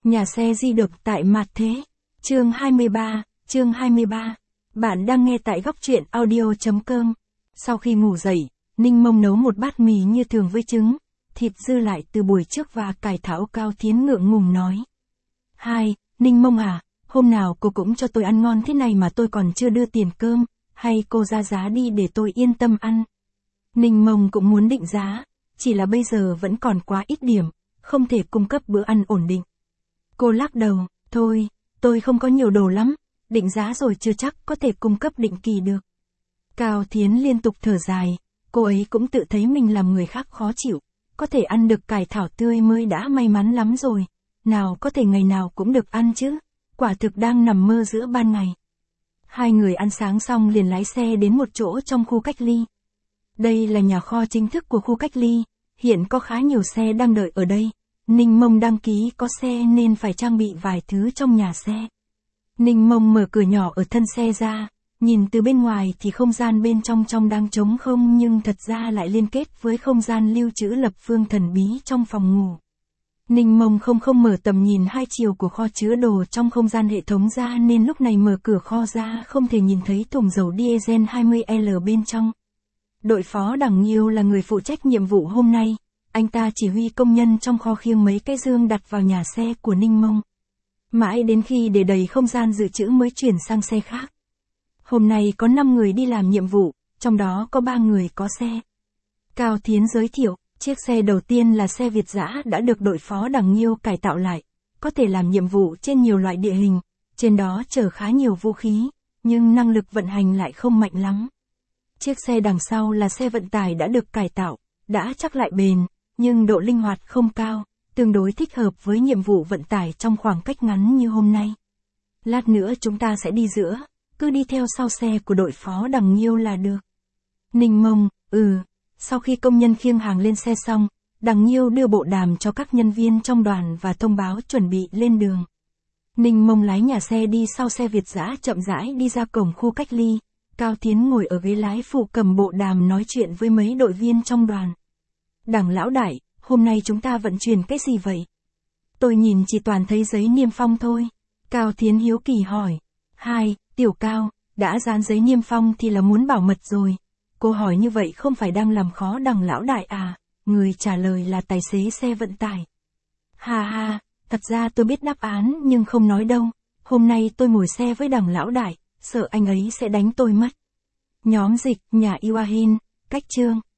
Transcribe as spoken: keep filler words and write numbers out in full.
Nhà xe di động tại Mặt Thế. Chương hai mươi ba, chương hai mươi ba. Bạn đang nghe tại góc truyện audio chấm com. Sau khi ngủ dậy, Ninh Mông nấu một bát mì như thường với trứng, thịt dư lại từ buổi trước và cải thảo. Cao Thiến ngượng ngùng nói. Hai, Ninh Mông à, hôm nào cô cũng cho tôi ăn ngon thế này mà tôi còn chưa đưa tiền cơm, hay cô ra giá đi để tôi yên tâm ăn. Ninh Mông cũng muốn định giá, chỉ là bây giờ vẫn còn quá ít điểm, không thể cung cấp bữa ăn ổn định. Cô lắc đầu, thôi, tôi không có nhiều đồ lắm, định giá rồi chưa chắc có thể cung cấp định kỳ được. Cao Thiến liên tục thở dài, cô ấy cũng tự thấy mình làm người khác khó chịu, có thể ăn được cải thảo tươi mới đã may mắn lắm rồi, nào có thể ngày nào cũng được ăn chứ, quả thực đang nằm mơ giữa ban ngày. Hai người ăn sáng xong liền lái xe đến một chỗ trong khu cách ly. Đây là nhà kho chính thức của khu cách ly, hiện có khá nhiều xe đang đợi ở đây. Ninh Mông đăng ký có xe nên phải trang bị vài thứ trong nhà xe. Ninh Mông mở cửa nhỏ ở thân xe ra, nhìn từ bên ngoài thì không gian bên trong trong đang trống không nhưng thật ra lại liên kết với không gian lưu trữ lập phương thần bí trong phòng ngủ. Ninh Mông không không mở tầm nhìn hai chiều của kho chứa đồ trong không gian hệ thống ra nên lúc này mở cửa kho ra không thể nhìn thấy thùng dầu diesel hai mươi L bên trong. Đội phó Đằng Nhiêu là người phụ trách nhiệm vụ hôm nay. Anh ta chỉ huy công nhân trong kho khiêng mấy cái dương đặt vào nhà xe của Ninh Mông. Mãi đến khi để đầy không gian dự trữ mới chuyển sang xe khác. Hôm nay có năm người đi làm nhiệm vụ, trong đó có ba người có xe. Cao Thiến giới thiệu, chiếc xe đầu tiên là xe Việt dã đã được đội phó Đằng Nhiêu cải tạo lại, có thể làm nhiệm vụ trên nhiều loại địa hình, trên đó chở khá nhiều vũ khí, nhưng năng lực vận hành lại không mạnh lắm. Chiếc xe đằng sau là xe vận tải đã được cải tạo, đã chắc lại bền, nhưng độ linh hoạt không cao, tương đối thích hợp với nhiệm vụ vận tải trong khoảng cách ngắn như hôm nay. Lát nữa chúng ta sẽ đi giữa, cứ đi theo sau xe của đội phó Đằng Nhiêu là được. Ninh Mông, ừ, sau khi công nhân khiêng hàng lên xe xong, Đằng Nhiêu đưa bộ đàm cho các nhân viên trong đoàn và thông báo chuẩn bị lên đường. Ninh Mông lái nhà xe đi sau xe Việt dã chậm rãi đi ra cổng khu cách ly, Cao Thiến ngồi ở ghế lái phụ cầm bộ đàm nói chuyện với mấy đội viên trong đoàn. Đằng lão đại, hôm nay chúng ta vận chuyển cái gì vậy? Tôi nhìn chỉ toàn thấy giấy niêm phong thôi. Cao Thiến hiếu kỳ hỏi. Hai, Tiểu Cao, đã dán giấy niêm phong thì là muốn bảo mật rồi. Cô hỏi như vậy không phải đang làm khó đằng lão đại à? Người trả lời là tài xế xe vận tải. Ha ha, thật ra tôi biết đáp án nhưng không nói đâu. Hôm nay tôi ngồi xe với đằng lão đại, sợ anh ấy sẽ đánh tôi mất. Nhóm dịch, nhà Iwahin, cách chương.